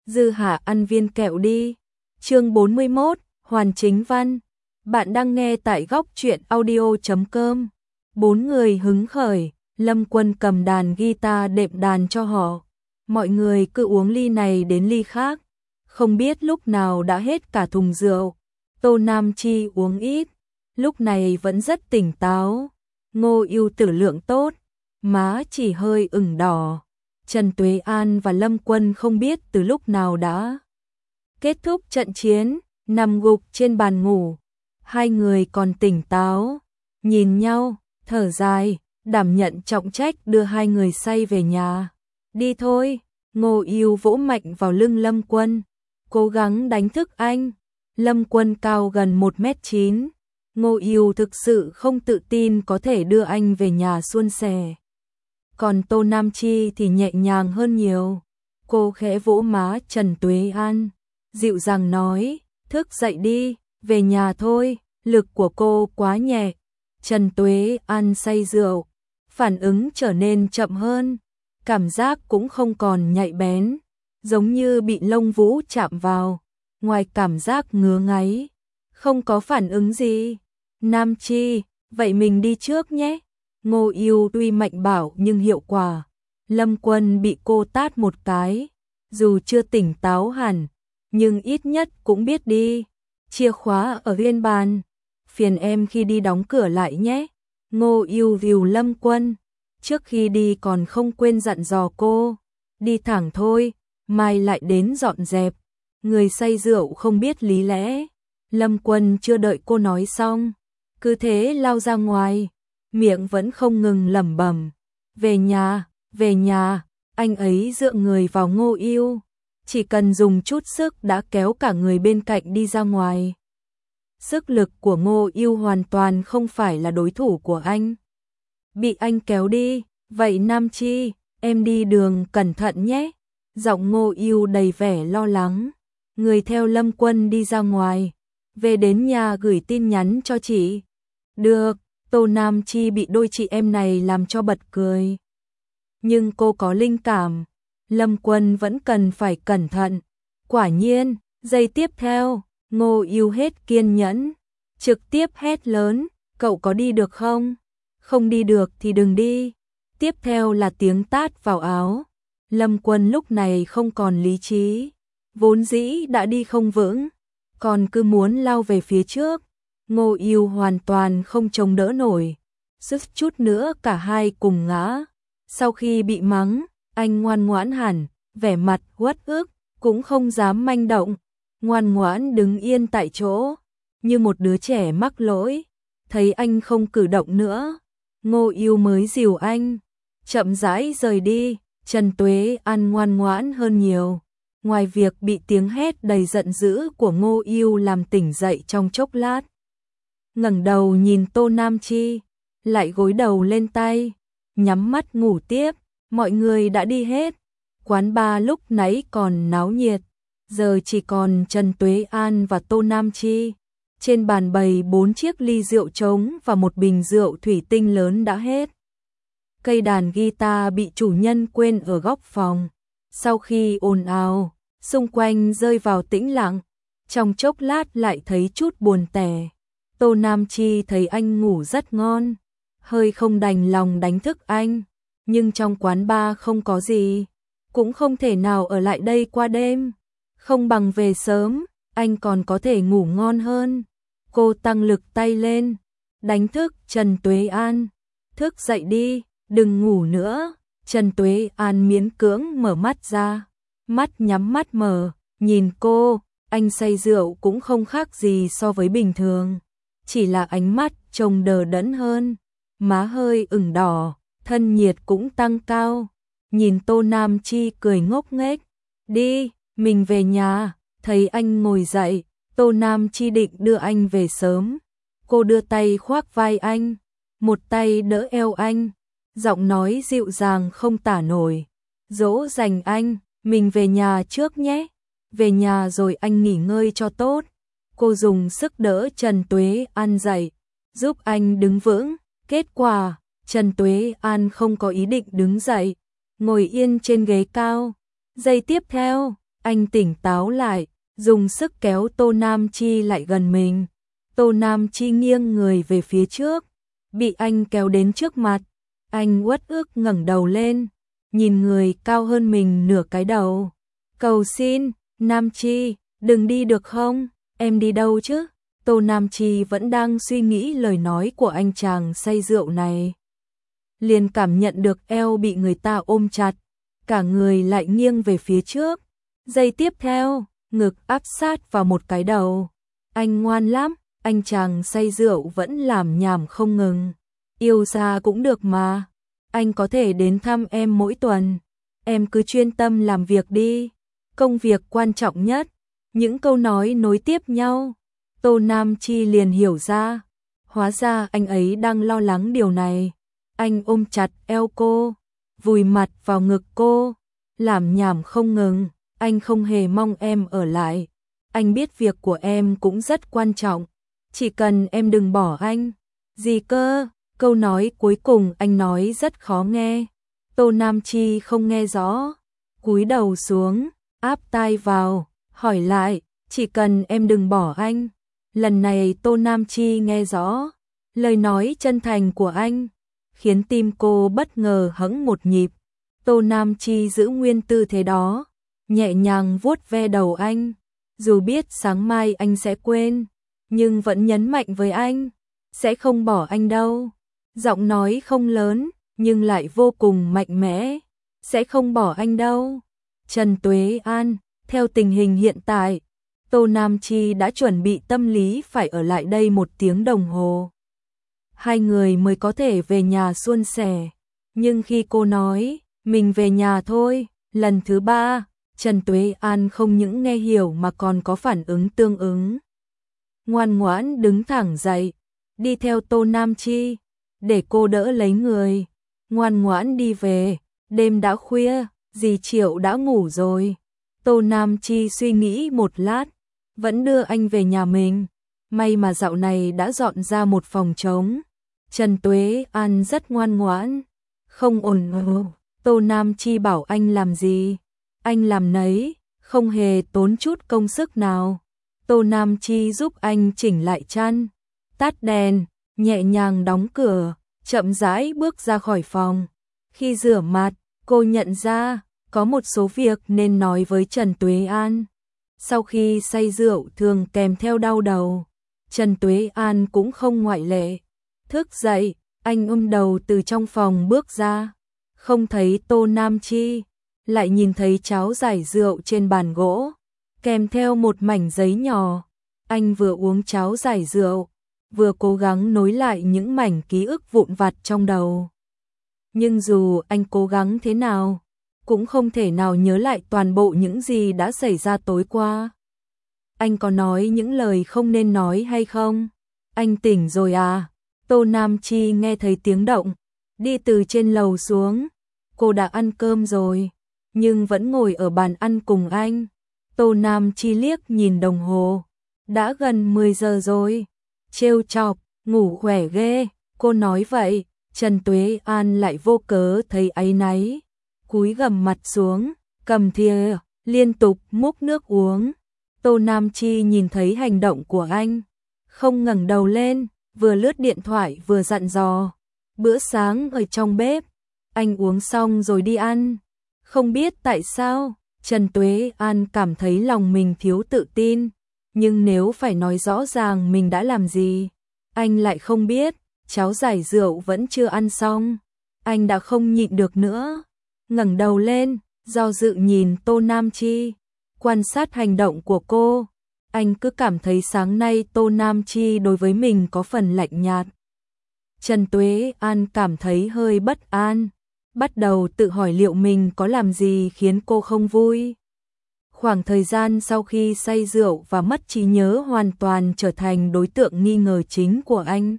Dư Hạ ăn viên kẹo đi. Chương 41, Hoàn Chính Văn. Bạn đang nghe tại góc truyện audio.com. Bốn người hứng khởi, Lâm Quân cầm đàn guitar đệm đàn cho họ. Mọi người cứ uống ly này đến ly khác, không biết lúc nào đã hết cả thùng rượu. Tô Nam Chi uống ít, lúc này vẫn rất tỉnh táo. Ngô Ưu tử lượng tốt, má chỉ hơi ửng đỏ. Trần Tuế An và Lâm Quân không biết từ lúc nào đã kết thúc trận chiến, nằm gục trên bàn ngủ. Hai người còn tỉnh táo, nhìn nhau, thở dài, đảm nhận trọng trách đưa hai người say về nhà. Đi thôi, Ngô Ưu vỗ mạnh vào lưng Lâm Quân, cố gắng đánh thức anh. Lâm Quân cao gần 1m9, Ngô Ưu thực sự không tự tin có thể đưa anh về nhà suôn sẻ. Còn Tô Nam Chi thì nhẹ nhàng hơn nhiều. Cô khẽ vỗ má Trần Tuế An, dịu dàng nói, thức dậy đi, về nhà thôi, lực của cô quá nhẹ. Trần Tuế An say rượu, phản ứng trở nên chậm hơn, cảm giác cũng không còn nhạy bén, giống như bị lông vũ chạm vào, ngoài cảm giác ngứa ngáy, không có phản ứng gì. Nam Chi, vậy mình đi trước nhé. Ngô Ưu tuy mạnh bạo nhưng hiệu quả. Lâm Quân bị cô tát một cái, dù chưa tỉnh táo hẳn, nhưng ít nhất cũng biết đi. Chìa khóa ở bên bàn, phiền em khi đi đóng cửa lại nhé. Ngô Ưu dìu Lâm Quân, trước khi đi còn không quên dặn dò cô, đi thẳng thôi, mai lại đến dọn dẹp. Người say rượu không biết lý lẽ. Lâm Quân chưa đợi cô nói xong, cứ thế lao ra ngoài, miệng vẫn không ngừng lẩm bẩm, về nhà, anh ấy dựa người vào Ngô Ưu, chỉ cần dùng chút sức đã kéo cả người bên cạnh đi ra ngoài. Sức lực của Ngô Ưu hoàn toàn không phải là đối thủ của anh. Bị anh kéo đi, vậy Nam Chi, em đi đường cẩn thận nhé. Giọng Ngô Ưu đầy vẻ lo lắng. Người theo Lâm Quân đi ra ngoài, về đến nhà gửi tin nhắn cho chị. Được. Tô Nam Chi bị đôi chị em này làm cho bật cười. Nhưng cô có linh cảm, Lâm Quân vẫn cần phải cẩn thận. Quả nhiên, giây tiếp theo, Ngô Ưu hết kiên nhẫn, trực tiếp hét lớn, cậu có đi được không? Không đi được thì đừng đi. Tiếp theo là tiếng tát vào áo. Lâm Quân lúc này không còn lý trí, vốn dĩ đã đi không vững, còn cứ muốn lao về phía trước. Ngô Ưu hoàn toàn không chống đỡ nổi, suýt chút nữa cả hai cùng ngã. Sau khi bị mắng, anh ngoan ngoãn hẳn, vẻ mặt uất ức, cũng không dám manh động, ngoan ngoãn đứng yên tại chỗ, như một đứa trẻ mắc lỗi. Thấy anh không cử động nữa, Ngô Ưu mới dìu anh, chậm rãi rời đi. Trần Tuế An ngoan ngoãn hơn nhiều, ngoài việc bị tiếng hét đầy giận dữ của Ngô Ưu làm tỉnh dậy trong chốc lát. Ngẩng đầu nhìn Tô Nam Chi, lại gối đầu lên tay, nhắm mắt ngủ tiếp. Mọi người đã đi hết, quán bar lúc nãy còn náo nhiệt, giờ chỉ còn Trần Tuế An và Tô Nam Chi. Trên bàn bày 4 chiếc ly rượu trống và một bình rượu thủy tinh lớn đã hết. Cây đàn guitar bị chủ nhân quên ở góc phòng. Sau khi ồn ào, xung quanh rơi vào tĩnh lặng, trong chốc lát lại thấy chút buồn tẻ. Tô Nam Chi thấy anh ngủ rất ngon, hơi không đành lòng đánh thức anh, nhưng trong quán bar không có gì, cũng không thể nào ở lại đây qua đêm, không bằng về sớm, anh còn có thể ngủ ngon hơn. Cô tăng lực tay lên, đánh thức Trần Tuế An, thức dậy đi, đừng ngủ nữa. Trần Tuế An miễn cưỡng mở mắt ra, mắt nhắm mắt mở, nhìn cô, anh say rượu cũng không khác gì so với bình thường. Chỉ là ánh mắt trông đờ đẫn hơn, má hơi ửng đỏ, thân nhiệt cũng tăng cao. Nhìn Tô Nam Chi cười ngốc nghếch, đi, mình về nhà. Thấy anh ngồi dậy, Tô Nam Chi định đưa anh về sớm. Cô đưa tay khoác vai anh, một tay đỡ eo anh, giọng nói dịu dàng không tả nổi, dỗ dành anh, mình về nhà trước nhé, về nhà rồi anh nghỉ ngơi cho tốt. Cô dùng sức đỡ Trần Tuế An dậy, giúp anh đứng vững. Kết quả, Trần Tuế An không có ý định đứng dậy, ngồi yên trên ghế cao. Giây tiếp theo, Anh tỉnh táo lại, dùng sức kéo Tô Nam Chi lại gần mình. Tô Nam Chi nghiêng người về phía trước, bị anh kéo đến trước mặt. Anh uất ức ngẩng đầu lên, nhìn người cao hơn mình nửa cái đầu. Cầu xin, Nam Chi, đừng đi được không? Em đi đâu chứ? Tô Nam Chi vẫn đang suy nghĩ lời nói của anh chàng say rượu này. Liền cảm nhận được eo bị người ta ôm chặt, cả người lại nghiêng về phía trước. Giây tiếp theo, ngực áp sát vào một cái đầu. Anh ngoan lắm, anh chàng say rượu vẫn làm nhảm không ngừng. Yêu xa cũng được mà, anh có thể đến thăm em mỗi tuần. Em cứ chuyên tâm làm việc đi, công việc quan trọng nhất. Những câu nói nối tiếp nhau, Tô Nam Chi liền hiểu ra. Hóa ra anh ấy đang lo lắng điều này. Anh ôm chặt eo cô, vùi mặt vào ngực cô, làm nhảm không ngừng. Anh không hề mong em ở lại. Anh biết việc của em cũng rất quan trọng. Chỉ cần em đừng bỏ anh. Gì cơ? Câu nói cuối cùng anh nói rất khó nghe. Tô Nam Chi không nghe rõ, cúi đầu xuống, áp tai vào, hỏi lại, chỉ cần em đừng bỏ anh. Lần này Tô Nam Chi nghe rõ, lời nói chân thành của anh, khiến tim cô bất ngờ hững một nhịp. Tô Nam Chi giữ nguyên tư thế đó, nhẹ nhàng vuốt ve đầu anh, dù biết sáng mai anh sẽ quên, nhưng vẫn nhấn mạnh với anh, sẽ không bỏ anh đâu. Giọng nói không lớn, nhưng lại vô cùng mạnh mẽ, sẽ không bỏ anh đâu. Trần Tuế An, theo tình hình hiện tại, Tô Nam Chi đã chuẩn bị tâm lý phải ở lại đây 1 tiếng đồng hồ. 2 người mới có thể về nhà suôn sẻ. Nhưng khi cô nói, mình về nhà thôi, lần thứ 3, Trần Tuế An không những nghe hiểu mà còn có phản ứng tương ứng. Ngoan ngoãn đứng thẳng dậy, đi theo Tô Nam Chi, để cô đỡ lấy người. Ngoan ngoãn đi về, đêm đã khuya, dì Triệu đã ngủ rồi. Tô Nam Chi suy nghĩ một lát, vẫn đưa anh về nhà mình. May mà dạo này đã dọn ra một phòng trống. Trần Tuế An rất ngoan ngoãn, không ồn ào. Tô Nam Chi bảo anh làm gì, anh làm nấy, không hề tốn chút công sức nào. Tô Nam Chi giúp anh chỉnh lại chăn, tắt đèn, nhẹ nhàng đóng cửa, chậm rãi bước ra khỏi phòng. Khi rửa mặt, cô nhận ra có một số việc nên nói với Trần Tuế An. Sau khi say rượu thường kèm theo đau đầu, Trần Tuế An cũng không ngoại lệ. Thức dậy, anh ôm đầu từ trong phòng bước ra, không thấy Tô Nam Chi, lại nhìn thấy cháo giải rượu trên bàn gỗ, kèm theo một mảnh giấy nhỏ. Anh vừa uống cháo giải rượu, vừa cố gắng nối lại những mảnh ký ức vụn vặt trong đầu. Nhưng dù anh cố gắng thế nào, cũng không thể nào nhớ lại toàn bộ những gì đã xảy ra tối qua. Anh có nói những lời không nên nói hay không? Anh tỉnh rồi à? Tô Nam Chi nghe thấy tiếng động, đi từ trên lầu xuống. Cô đã ăn cơm rồi, nhưng vẫn ngồi ở bàn ăn cùng anh. Tô Nam Chi liếc nhìn đồng hồ, đã gần 10 giờ rồi. Trêu chọc, ngủ khỏe ghê, cô nói vậy. Trần Tuế An lại vô cớ thấy áy náy, cúi gằm mặt xuống, cầm thìa, liên tục múc nước uống. Tô Nam Chi nhìn thấy hành động của anh, không ngẩng đầu lên, vừa lướt điện thoại vừa dặn dò. Bữa sáng ở trong bếp, anh uống xong rồi đi ăn. Không biết tại sao, Trần Tuế An cảm thấy lòng mình thiếu tự tin, nhưng nếu phải nói rõ ràng mình đã làm gì, anh lại không biết. Cháo giải rượu vẫn chưa ăn xong, anh đã không nhịn được nữa, ngẩng đầu lên, do dự nhìn Tô Nam Chi, quan sát hành động của cô. Anh cứ cảm thấy sáng nay Tô Nam Chi đối với mình có phần lạnh nhạt. Trần Tuế An cảm thấy hơi bất an, bắt đầu tự hỏi liệu mình có làm gì khiến cô không vui. Khoảng thời gian sau khi say rượu và mất trí nhớ hoàn toàn trở thành đối tượng nghi ngờ chính của anh.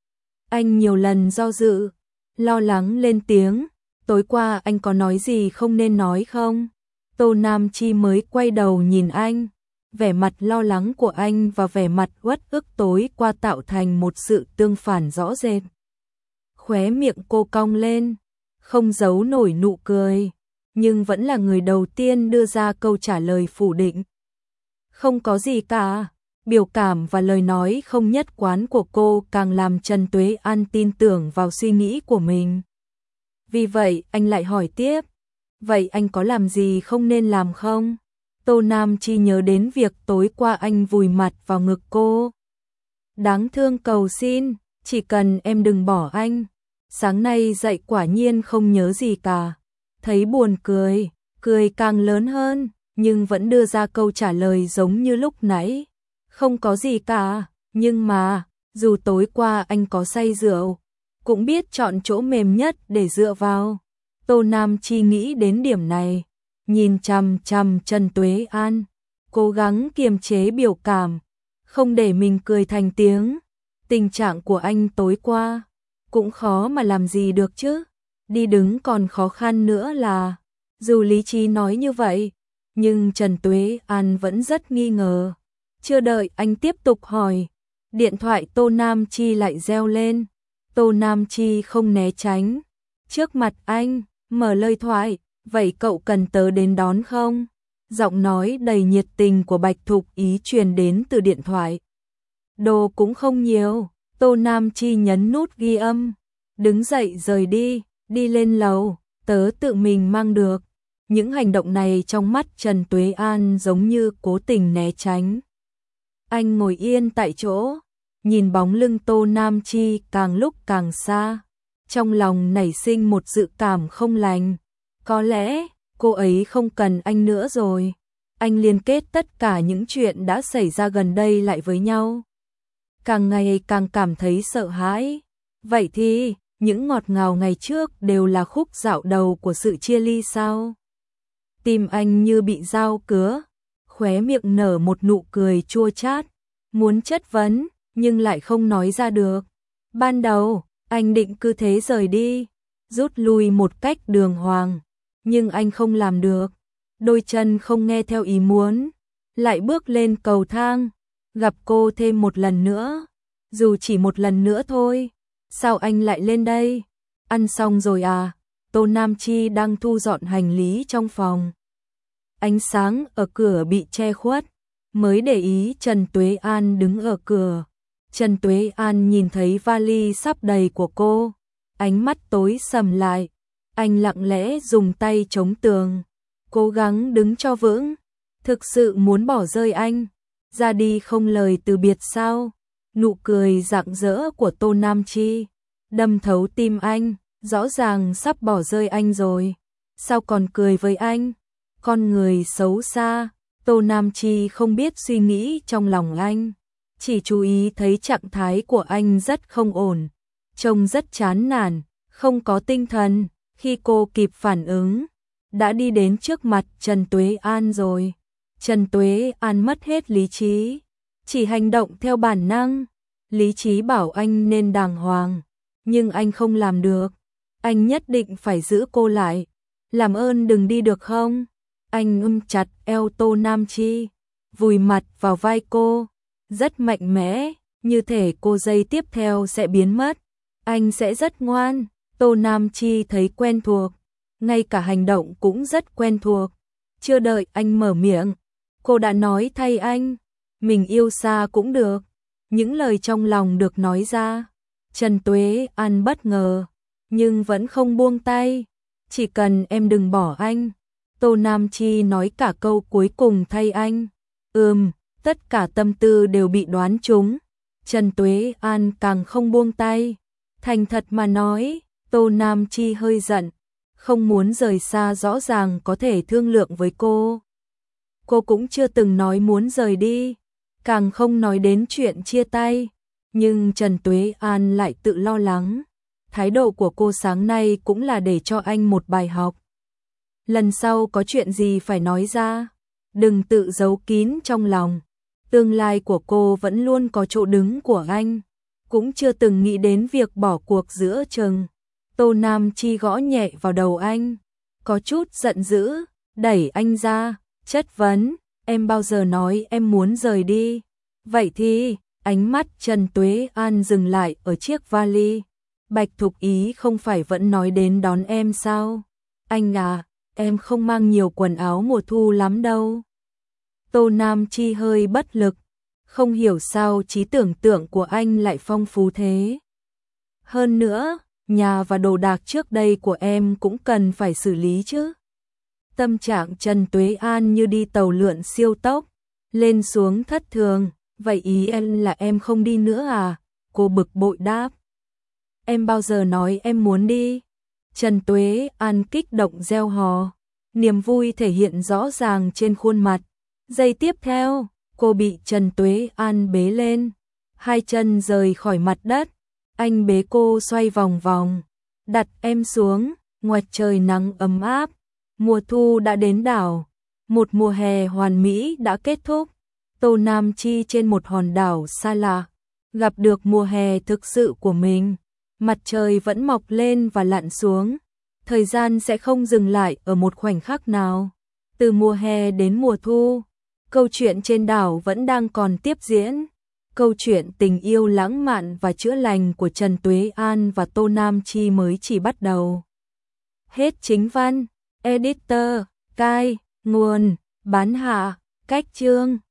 Anh nhiều lần do dự, lo lắng lên tiếng, tối qua anh có nói gì không nên nói không? Tô Nam Chi mới quay đầu nhìn anh, vẻ mặt lo lắng của anh và vẻ mặt uất ức tối qua tạo thành một sự tương phản rõ rệt. Khóe miệng cô cong lên, không giấu nổi nụ cười. nhưng vẫn là người đầu tiên đưa ra câu trả lời phủ định. Không có gì cả. Biểu cảm và lời nói không nhất quán của cô càng làm Trần Tuế An tin tưởng vào suy nghĩ của mình. Vì vậy anh lại hỏi tiếp, vậy anh có làm gì không nên làm không? Tô Nam Chi nhớ đến việc tối qua anh vùi mặt vào ngực cô. Đáng thương cầu xin, chỉ cần em đừng bỏ anh. Sáng nay dậy quả nhiên không nhớ gì cả. Thấy buồn cười, cười càng lớn hơn, nhưng vẫn đưa ra câu trả lời giống như lúc nãy. Không có gì cả, nhưng mà, dù tối qua anh có say rượu, cũng biết chọn chỗ mềm nhất để dựa vào. Tô Nam Chi nghĩ đến điểm này, nhìn chằm chằm Trần Tuế An, cố gắng kiềm chế biểu cảm, không để mình cười thành tiếng. Tình trạng của anh tối qua, cũng khó mà làm gì được chứ. Đi đứng còn khó khăn nữa là, dù lý trí nói như vậy, nhưng Trần Tuế An vẫn rất nghi ngờ. Chưa đợi anh tiếp tục hỏi, điện thoại Tô Nam Chi lại reo lên. Tô Nam Chi không né tránh. Trước mặt anh, mở lời thoại, vậy cậu cần tớ đến đón không? Giọng nói đầy nhiệt tình của Bạch Thục Ý truyền đến từ điện thoại. Đồ cũng không nhiều, Tô Nam Chi nhấn nút ghi âm. Đứng dậy rời đi, đi lên lầu, tớ tự mình mang được. Những hành động này trong mắt Trần Tuế An giống như cố tình né tránh. Anh ngồi yên tại chỗ, nhìn bóng lưng Tô Nam Chi càng lúc càng xa. Trong lòng nảy sinh một dự cảm không lành. Có lẽ, cô ấy không cần anh nữa rồi. Anh liên kết tất cả những chuyện đã xảy ra gần đây lại với nhau. Càng ngày càng cảm thấy sợ hãi. Vậy thì, những ngọt ngào ngày trước đều là khúc dạo đầu của sự chia ly sao? Tim anh như bị dao cứa, khóe miệng nở một nụ cười chua chát, muốn chất vấn, nhưng lại không nói ra được. Ban đầu, anh định cứ thế rời đi, rút lui một cách đường hoàng, nhưng anh không làm được. Đôi chân không nghe theo ý muốn, lại bước lên cầu thang, gặp cô thêm một lần nữa, dù chỉ một lần nữa thôi. Sao anh lại lên đây? Ăn xong rồi à? Tô Nam Chi đang thu dọn hành lý trong phòng. Ánh sáng ở cửa bị che khuất, mới để ý Trần Tuế An đứng ở cửa. Trần Tuế An nhìn thấy vali sắp đầy của cô, ánh mắt tối sầm lại. Anh lặng lẽ dùng tay chống tường, cố gắng đứng cho vững. Thực sự muốn bỏ rơi anh, ra đi không lời từ biệt sao? Nụ cười rạng rỡ của Tô Nam Chi đâm thấu tim anh, rõ ràng sắp bỏ rơi anh rồi, sao còn cười với anh? Con người xấu xa. Tô Nam Chi không biết suy nghĩ trong lòng anh, chỉ chú ý thấy trạng thái của anh rất không ổn, trông rất chán nản, không có tinh thần. Khi cô kịp phản ứng, đã đi đến trước mặt Trần Tuế An rồi. Trần Tuế An mất hết lý trí, chỉ hành động theo bản năng. Lý trí bảo anh nên đàng hoàng, nhưng anh không làm được. Anh nhất định phải giữ cô lại. Làm ơn đừng đi được không? Anh chặt eo Tô Nam Chi, vùi mặt vào vai cô, rất mạnh mẽ, như thể cô giây tiếp theo sẽ biến mất. Anh sẽ rất ngoan. Tô Nam Chi thấy quen thuộc, ngay cả hành động cũng rất quen thuộc. Chưa đợi anh mở miệng, cô đã nói thay anh, mình yêu xa cũng được. Những lời trong lòng được nói ra. Trần Tuế An bất ngờ, nhưng vẫn không buông tay. Chỉ cần em đừng bỏ anh. Tô Nam Chi nói cả câu cuối cùng thay anh. Tất cả tâm tư đều bị đoán trúng. Trần Tuế An càng không buông tay. Thành thật mà nói, Tô Nam Chi hơi giận, không muốn rời xa, rõ ràng có thể thương lượng với cô. Cô cũng chưa từng nói muốn rời đi, càng không nói đến chuyện chia tay. Nhưng Trần Tuế An lại tự lo lắng. Thái độ của cô sáng nay cũng là để cho anh một bài học. Lần sau có chuyện gì phải nói ra, đừng tự giấu kín trong lòng. Tương lai của cô vẫn luôn có chỗ đứng của anh, cũng chưa từng nghĩ đến việc bỏ cuộc giữa chừng. Tô Nam Chi gõ nhẹ vào đầu anh, có chút giận dữ, đẩy anh ra, chất vấn, em bao giờ nói em muốn rời đi? Vậy thì, ánh mắt Trần Tuế An dừng lại ở chiếc vali. Bạch Thục Ý không phải vẫn nói đến đón em sao? Anh à, em không mang nhiều quần áo mùa thu lắm đâu. Tô Nam Chi hơi bất lực, không hiểu sao trí tưởng tượng của anh lại phong phú thế. Hơn nữa, nhà và đồ đạc trước đây của em cũng cần phải xử lý chứ. Tâm trạng Trần Tuế An như đi tàu lượn siêu tốc, lên xuống thất thường. Vậy ý em là em không đi nữa à? Cô bực bội đáp. Em bao giờ nói em muốn đi? Trần Tuế An kích động reo hò, niềm vui thể hiện rõ ràng trên khuôn mặt. Giây tiếp theo, cô bị Trần Tuế An bế lên, hai chân rời khỏi mặt đất. Anh bế cô xoay vòng vòng, đặt em xuống, ngoài trời nắng ấm áp. Mùa thu đã đến đảo, một mùa hè hoàn mỹ đã kết thúc. Tô Nam Chi trên một hòn đảo xa lạ, gặp được mùa hè thực sự của mình. Mặt trời vẫn mọc lên và lặn xuống, thời gian sẽ không dừng lại ở một khoảnh khắc nào. Từ mùa hè đến mùa thu, câu chuyện trên đảo vẫn đang còn tiếp diễn. Câu chuyện tình yêu lãng mạn và chữa lành của Trần Tuế An và Tô Nam Chi mới chỉ bắt đầu. Hết chính văn. Editor, cai, nguồn, bán hạ, cách chương.